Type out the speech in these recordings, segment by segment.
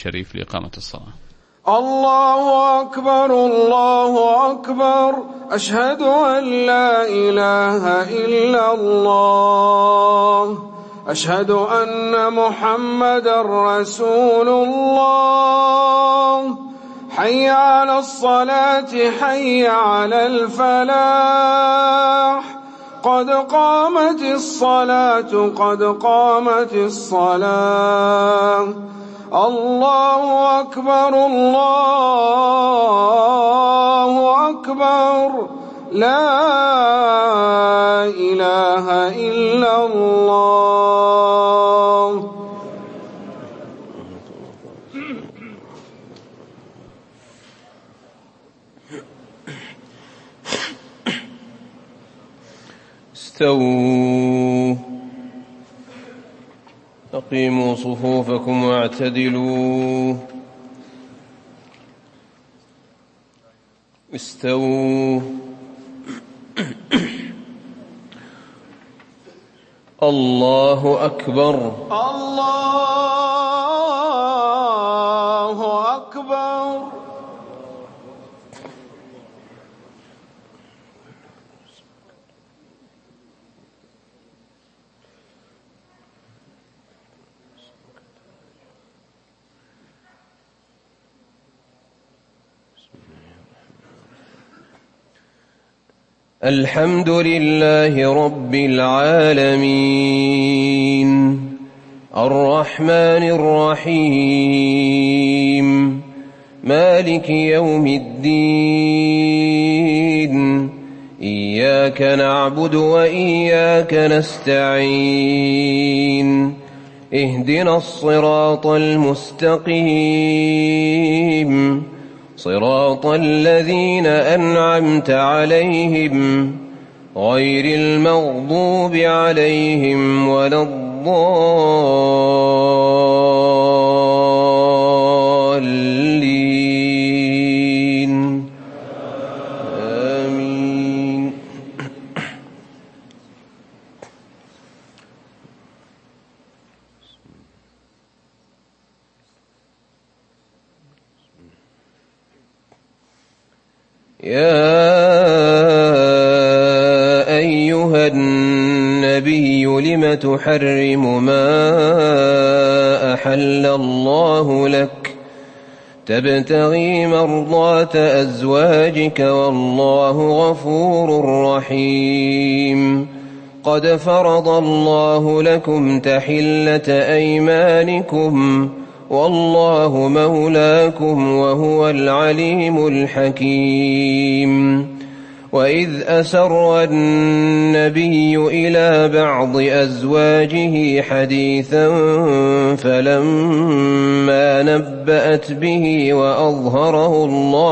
شريف لإقامة الصلاة. الله أكبر الله أكبر، أشهد أن لا إله إلا الله، أشهد أن محمدا رسول الله، حي على الصلاة حي على الفلاح، قد قامت الصلاة قد قامت الصلاة، الله أكبر الله أكبر، لا إله إلا الله. استووا، أقيموا صفوفكم واعتدلوا. استووا. الله أكبر الله أكبر. الحمد لله رب العالمين، الرحمن الرحيم، مالك يوم الدين، إياك نعبد وإياك نستعين، اهدنا الصراط المستقيم، صراط الذين أنعمت عليهم غير المغضوب عليهم ولا الضالين، آمين. يا أيها النبي لم تحرم ما أحل الله لك تبتغي مرضات أزواجك والله غفور رحيم. قد فرض الله لكم تحلة أيمانكم والله مولاكم وهو العليم الحكيم. وإذ أسر النبي إلى بعض أزواجه حديثا فلما نبأت به وأظهره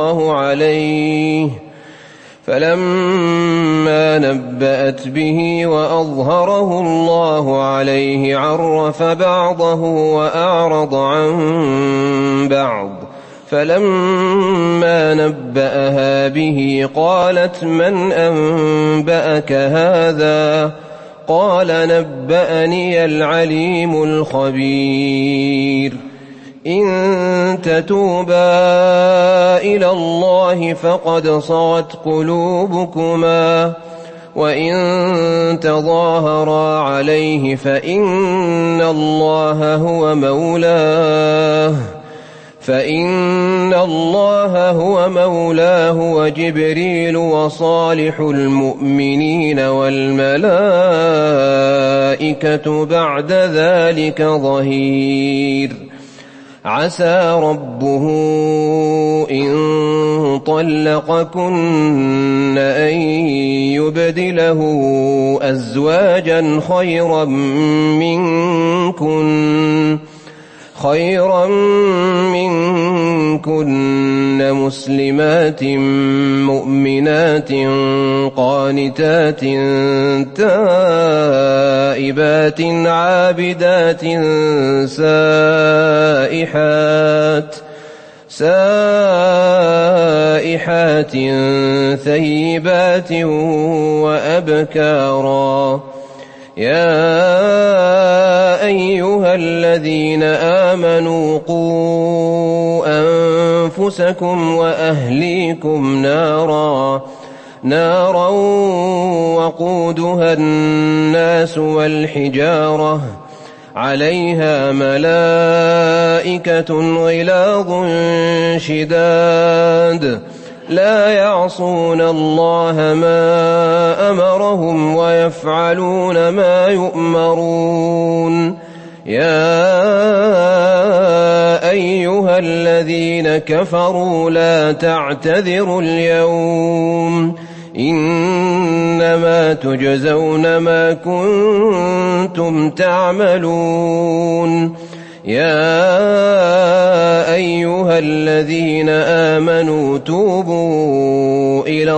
الله عليه عرف بعضه وأعرض عن بعض، فلما نبأها به قالت من أنبأك هذا؟ قال نبأني العليم الخبير. إن تتوبا إلى الله فقد صغت قلوبكما، وإن تظاهرا عليه فإن الله هو مولاه وجبريل وصالح المؤمنين والملائكة بعد ذلك ظهير. عسى ربه إن طلقكن أن يبدله أزواجا خيرا منكن مسلمات مؤمنات قانتات تائبات عابدات سائحات ثيبات وأبكارا. يا أيها الذين آمنوا قوا أنفسكم وأهليكم نارا وقودها الناس والحجارة عليها ملائكة غلاظ شداد لا يعصون الله ما أمرهم ويفعلون ما يؤمرون يا أيها الذين كفروا لا تعتذروا اليوم إنما تجزون ما كنتم تعملون يا أيها الذين آمنوا توبوا إلى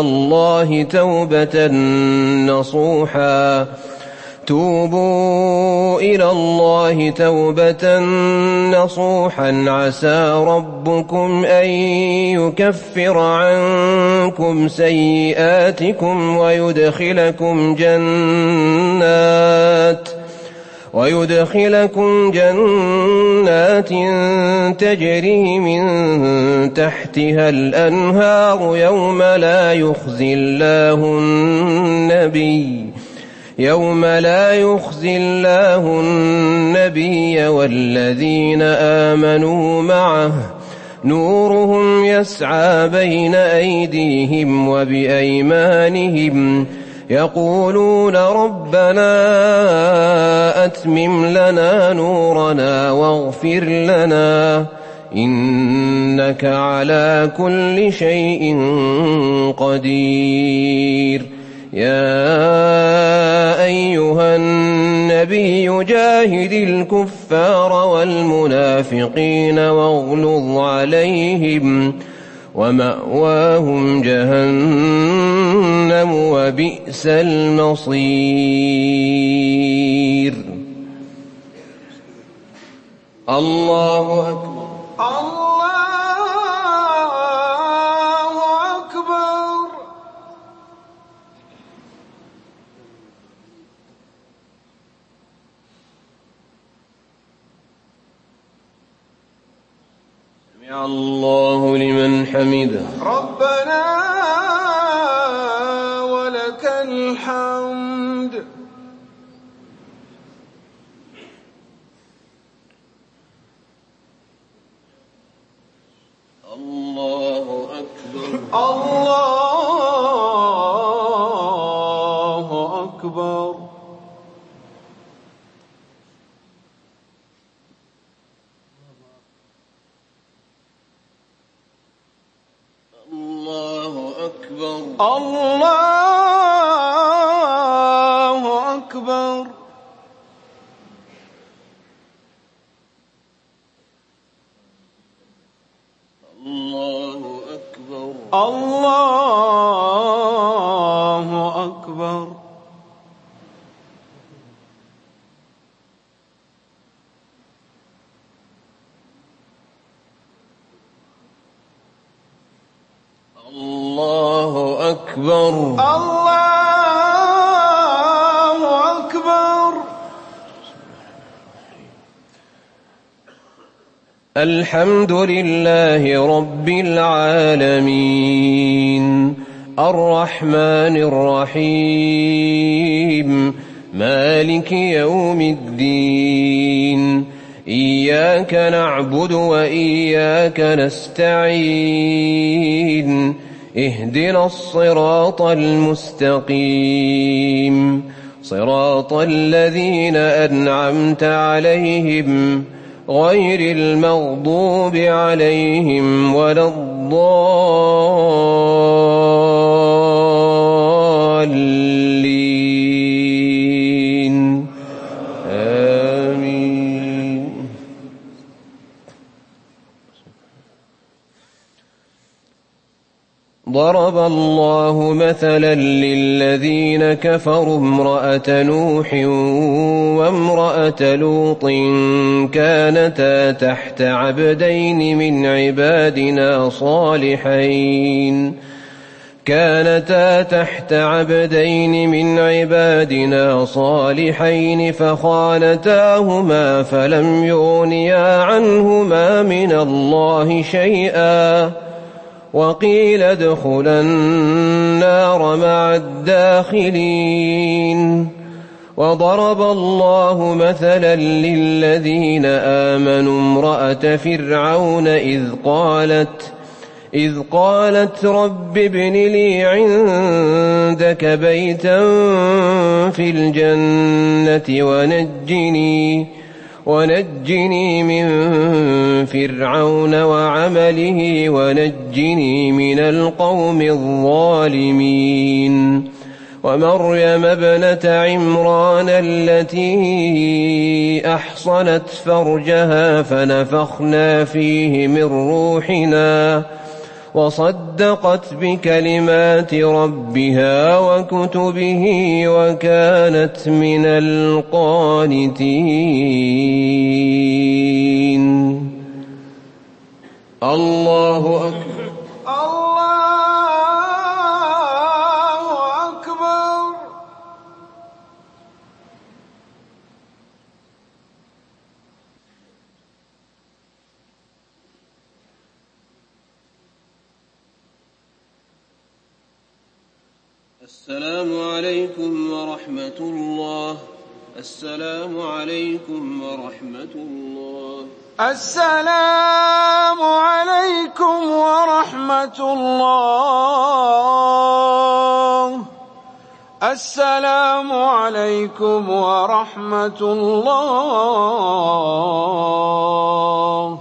الله توبة نصوحا عسى ربكم أن يكفر عنكم سيئاتكم ويدخلكم جنات تجري من تحتها الأنهار يوم لا يخزي الله النبي والذين آمنوا معه نورهم يسعى بين أيديهم وبأيمانهم يقولون ربنا أتمم لنا نورنا واغفر لنا إنك على كل شيء قدير يا أيها النبي جاهد الكفار والمنافقين واغلظ عليهم ومأواهم جهنم وبئس المصير. الله أكبر. الله أكبر. سمع الله لمن حمده. ربنا ولك الحمد. الله أكبر. الله أكبر. الله أكبر. الله أكبر. الله أكبر. الله أكبر. الله أكبر. الله أكبر. الحمد لله رب العالمين الرحمن الرحيم مالك يوم الدين إياك نعبد وإياك نستعين اهدنا الصراط المستقيم صراط الذين أنعمت عليهم غير المغضوب عليهم ولا الضالين آمين. ضرب الله مثلا للذين كفروا امرأة نوح وامرأة لوط كانتا تحت عبدين من عبادنا صالحين كانتا تحت عبدين من عبادنا صالحين فخانتاهما فلم يغنيا عنهما من الله شيئا وقيل ادخلا النار مع الداخلين. وضرب الله مثلا للذين آمنوا امرأة فرعون إذ قالت رب ابن لي عندك بيتا في الجنة ونجني من فرعون وعمله ونجني من القوم الظالمين. ومريم ابنة عمران التي أحصنت فرجها فنفخنا فيه من روحنا وصدقت بكلمات ربها وكتبه وكانت من القانتين. الله أكبر. الله أكبر. السلام عليكم ورحمة الله. السلام عليكم ورحمة الله. السلام عليكم ورحمة الله. السلام عليكم ورحمة الله.